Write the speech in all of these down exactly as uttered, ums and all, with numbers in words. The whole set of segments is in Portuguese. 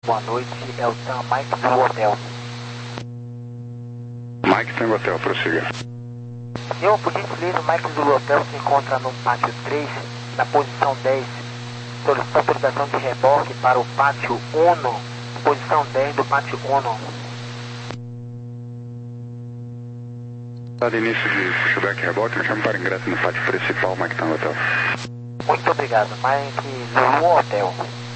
Boa noite, é o Sam Mike do hotel. Mike tem hotel, prossiga. Senhor, por gentileza, o Mike do hotel se encontra no pátio três, na posição dez. Solicita autorização de reboque para o pátio um, posição dez do pátio um. Dado início de pushback e reboque, me chame para ingresso no pátio principal, Mike tá no hotel. Muito obrigado, Mike do hotel.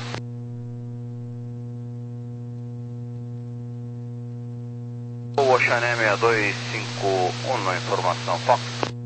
O Oceané seis dois cinco um, informação Fox.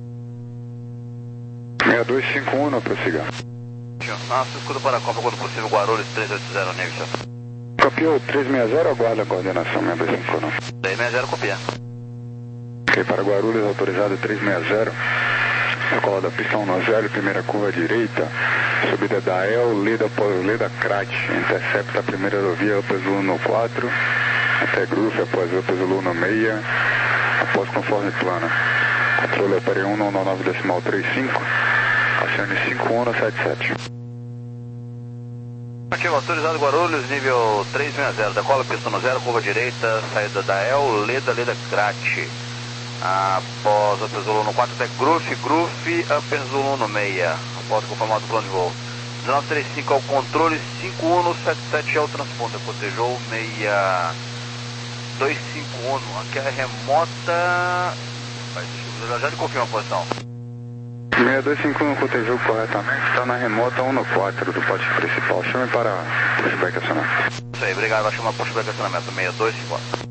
seis dois cinco um, prossiga. Nossa, escudo para a Copa quando possível, Guarulhos três oito zero, Navy. Copiou três seis zero, aguarda a coordenação seis dois cinco um. três seis zero, copia. Ok, para Guarulhos, autorizado três seis zero. Decola da pista um zero, primeira curva direita, subida da El, Leda, Leda Crat, intercepta a primeira aerovia, Upper Zulu no quatro, até Groove, após Upper Zulu no seis, após conforme plano. Controle Opere um nove nove decimal trinta e cinco, acione cinco um sete sete. Ativo, autorizado Guarulhos, nível três seis zero, decola pista no zero, curva direita, saída da El, Leda, Leda Crat. Após Upper Zulu no quatro, até Groove, Groove, Upper Zulu no seis, após conformado o plano de voo. dezenove trinta e cinco ao controle, cinco um sete sete é o transponder, cotejou seis dois cinco um, aqui é a remota, mas deixa eu ver, já lhe confirmo a posição. seis dois cinco um cotejou corretamente, está na remota um quatro do pátio principal, chame para pushback acionamento. Isso aí, obrigado, vai chamar pushback acionamento, seis dois cinco um.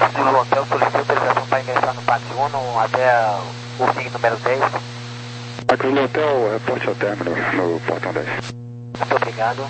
Zulu Hotel solicita autorização para ingressar no pátio um até o fim número dez. Mike Zulu Hotel, reporte ao término no portão dez. Muito obrigado.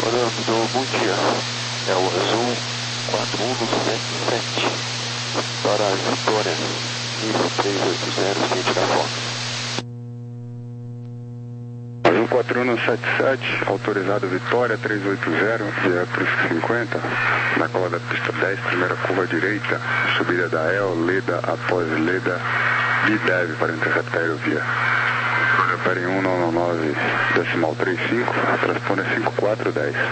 Orlando, bom dia. É o Azul quatro um sete sete para a Vitória, nível três oito zero, ciente da foto. Azul quatro um sete sete, autorizado Vitória três oito zero, via Cruz cinquenta, na cola da pista dez, primeira curva direita, subida da El, Leda, após Leda, Bidev para interceptar a aerovia. Controle um nove nove, decimal trinta e cinco, transponder cinco quatro um zero.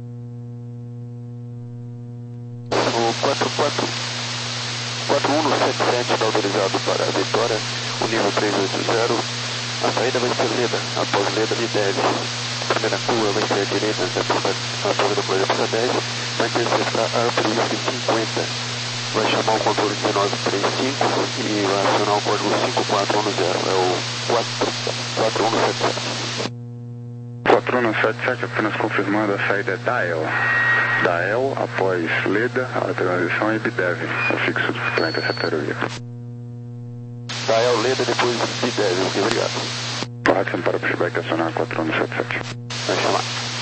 O quatro quatro quatro um sete sete está autorizado para a Vitória, o nível três oito zero. A saída vai ser Leda, após Leda, Bidev. A primeira curva vai ser a direita, antes da pista, após depois da pista dez, vai interceptar a Cruz cinquenta. Vai chamar o controle nove três cinco e vai acionar o código cinco quatro um zero, é o quatro um sete sete. quatro um sete sete, apenas confirmando a saída é Dael. Dael, após Leda, a transição é Bidev, o fixo para interceptar a aerovia. Dael, Leda, depois Bidev, ok, obrigado. Hudson para o pushback acionar quatro um sete sete. Vai chamar.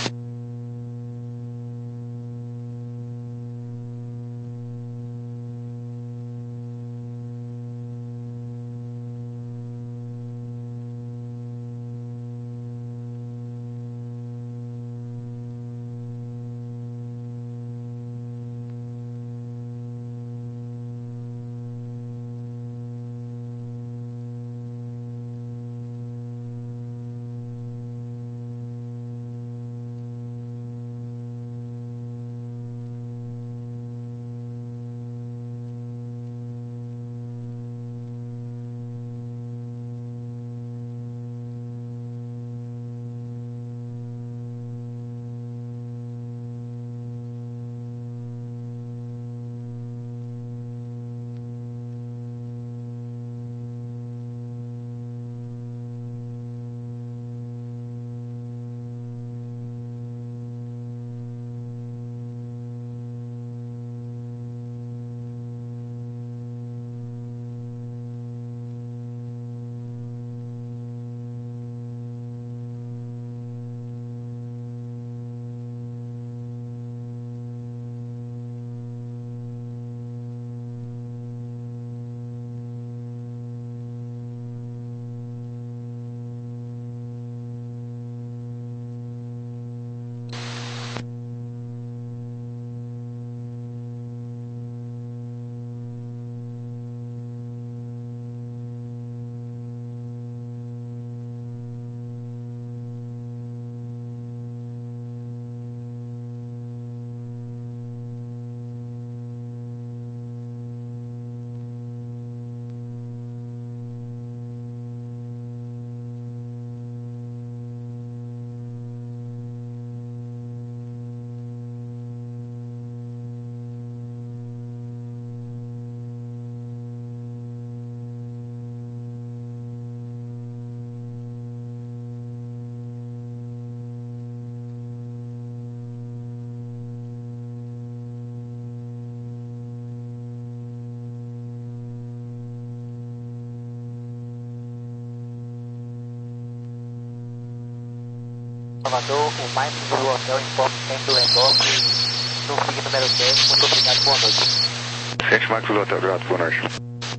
Salvador, o Mike do hotel informa o tempo do embarque no F I G número dez. Muito obrigado, boa noite. Ciente Max do hotel, obrigado, boa noite.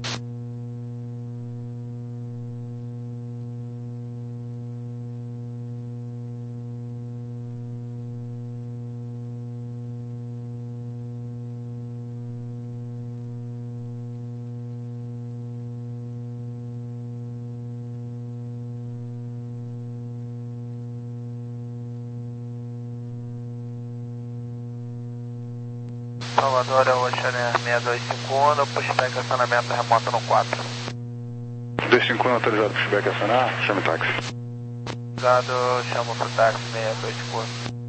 Salvador, é o Oceaner seis dois cinco um, pushback acionamento remoto no quatro. dois cinco um autorizado pushback acionar, chame o táxi. Obrigado, chamo pro táxi seis dois cinco um.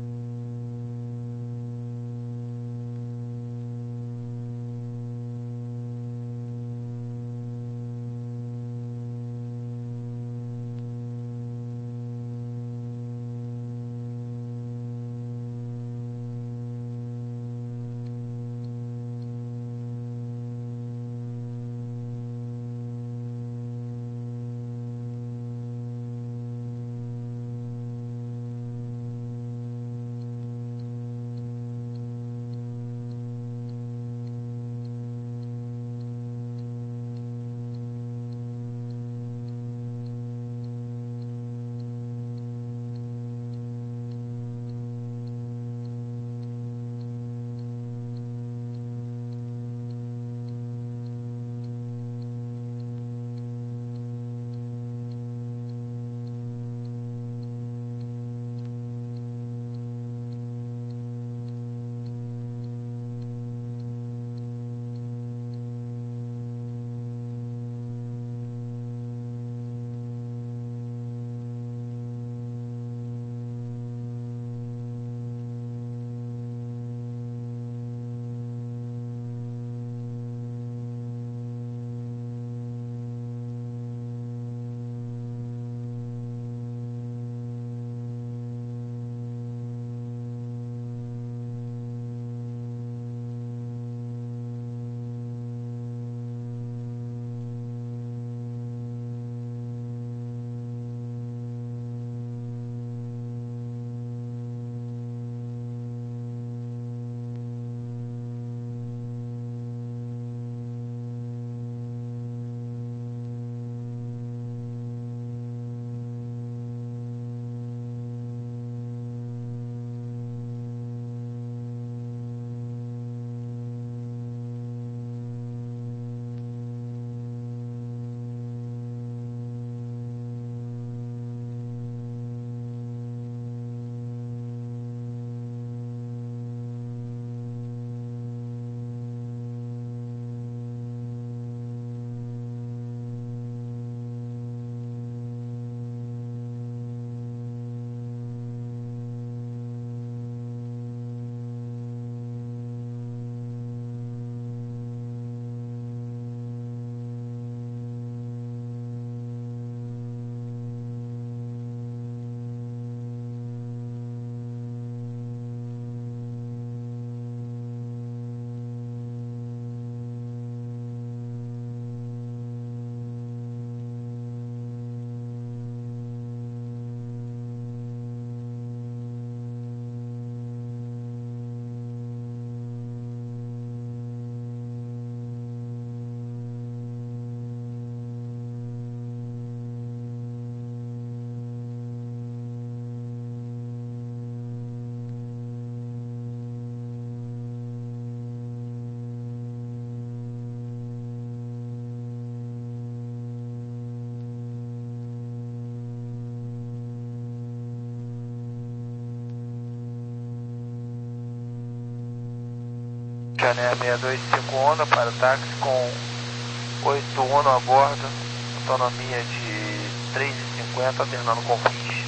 Oceaneia seis dois cinco Uno para táxi com oito Uno a bordo, autonomia de três e cinquenta, alternando com fiche.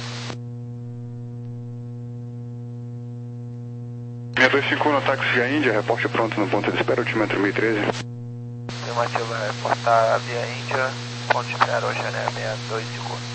seis dois cinco Uno, táxi via Índia, reporte pronto no ponto de espera, altímetro mil e treze. Afirmativa, reportar via Índia, ponto de espera, Oceaneia seis dois cinco Uno.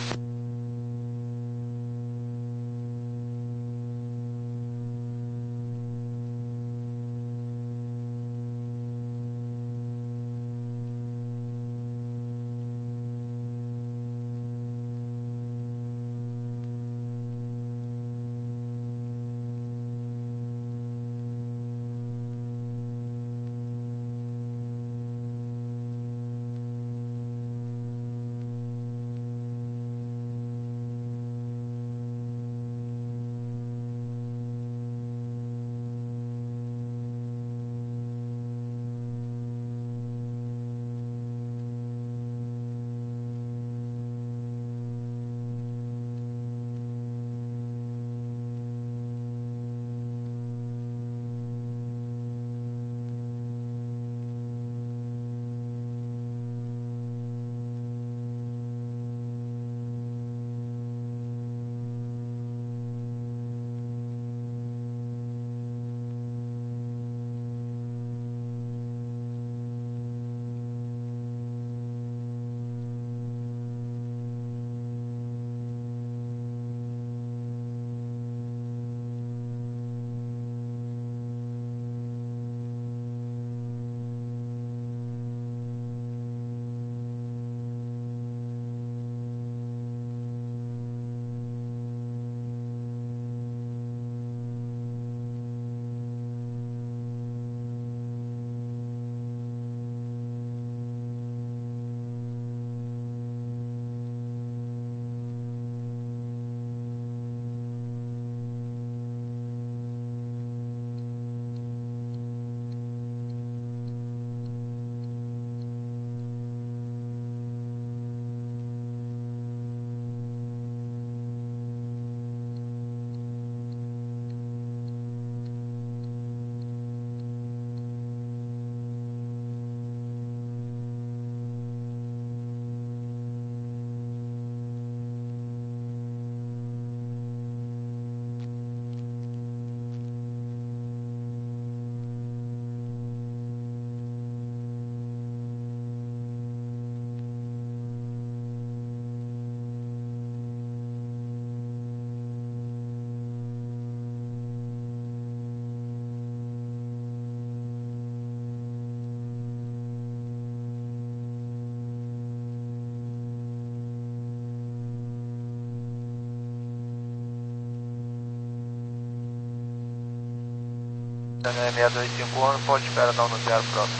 seis dois cinco Uno, ponto de espera não no zero próximo.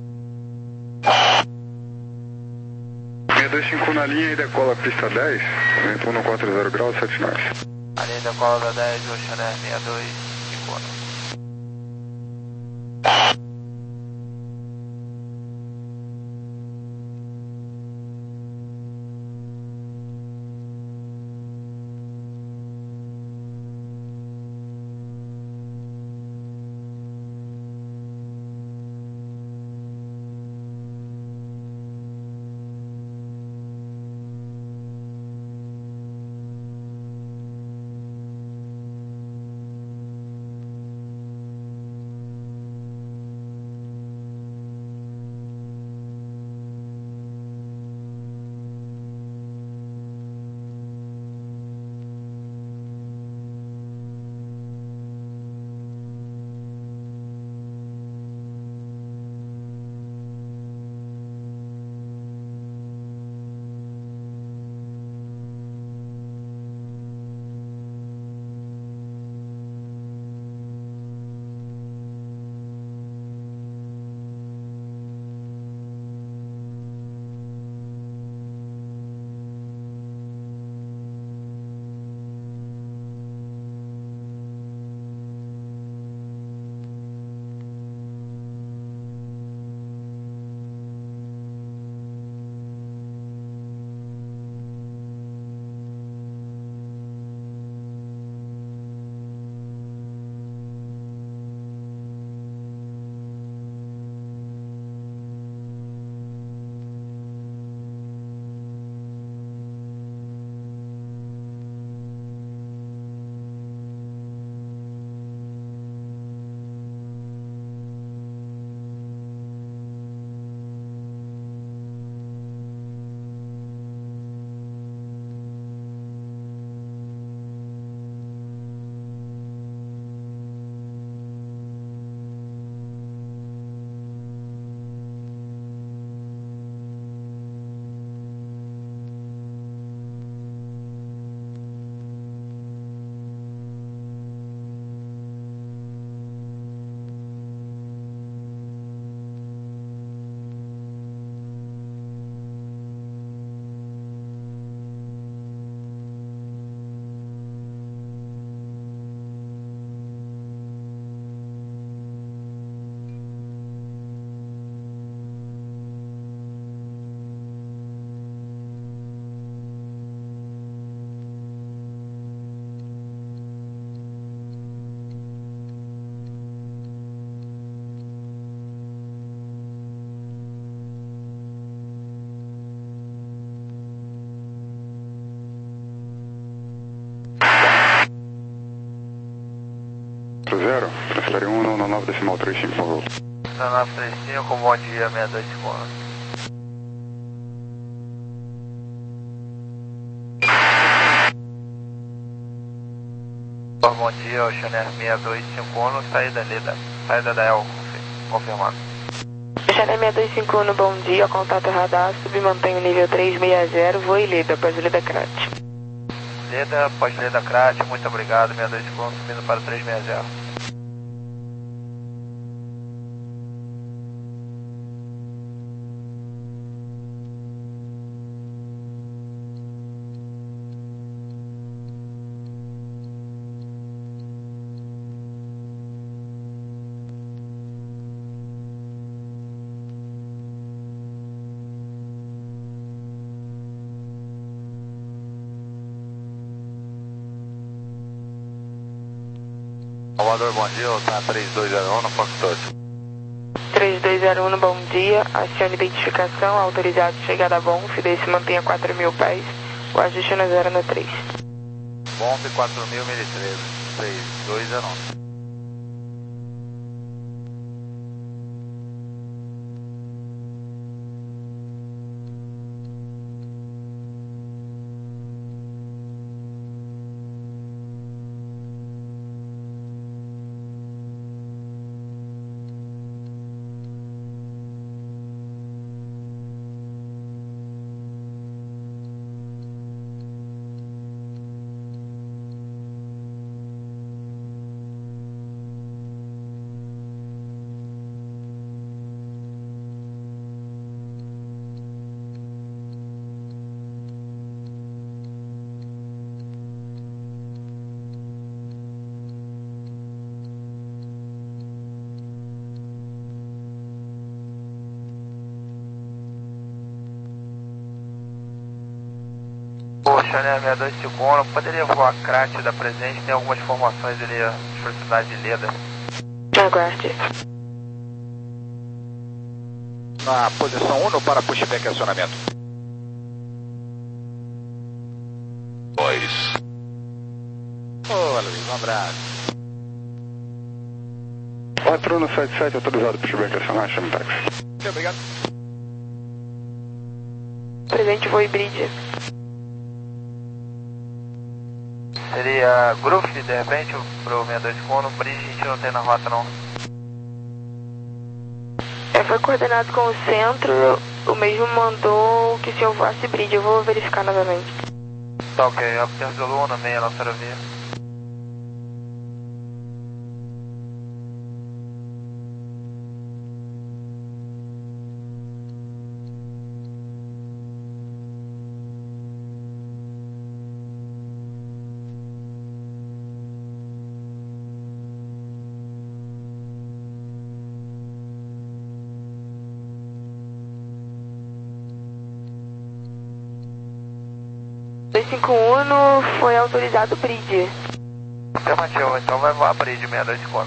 seis dois cinco na linha e decola pista dez, vento um quatro zero graus, sete nove. A linha decola da dez, Oceaneia seis dois cinco Uno. zero, transfere um no nove decimal três cinco, por favor. nove três cinco, bom dia, seis dois cinco um. Bom dia, Oceaner seis dois cinco um, saída Leda, saída da El, confirmado. Oceaner seis dois cinco um, bom dia, contato radar, submantém o nível três seis zero, voo e Leda, após Leda Crat. Leda, após Leda Crat, muito obrigado, seis dois cinco um, subindo para o três seis zero. Salvador, bom dia, tá três dois zero um no Foxtrot. três dois zero um, bom dia, acione identificação, autorizado chegada a Bonf, desse mantenha quatro mil pés, o ajuste no zero no três. Bonf quatro mil, mil e treze, três dois zero um. Oceaner seis dois cinco um, poderia voar Crat da presente, tem algumas formações ali na velocidade de Leda. Aguarde. Na posição um para pushback e acionamento. Dois. Ô, Luiz, um abraço. quatro um sete sete, autorizado pushback e acionar, chama táxi. Muito obrigado. Presente voo e bridge. Seria Groove, de repente, pro seis dois cinco um, bridge a gente não tem na rota não. É, foi coordenado com o centro, o mesmo mandou que se eu voasse bridge, eu vou verificar novamente. Tá ok, Alpha Zulu, meia nossa aerovia. dois cinco um foi autorizado bridge. Afirmativo, então vai voar bridge seis dois cinco um.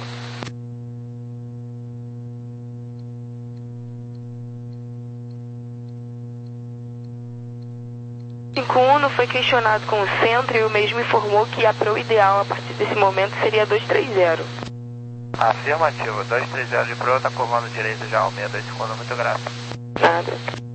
cinco um foi questionado com o centro e o mesmo informou que a pro ideal a partir desse momento seria dois três zero. Afirmativo, dois três zero de pro, tá comando direito já, o seis dois cinco um, muito grato. Nada.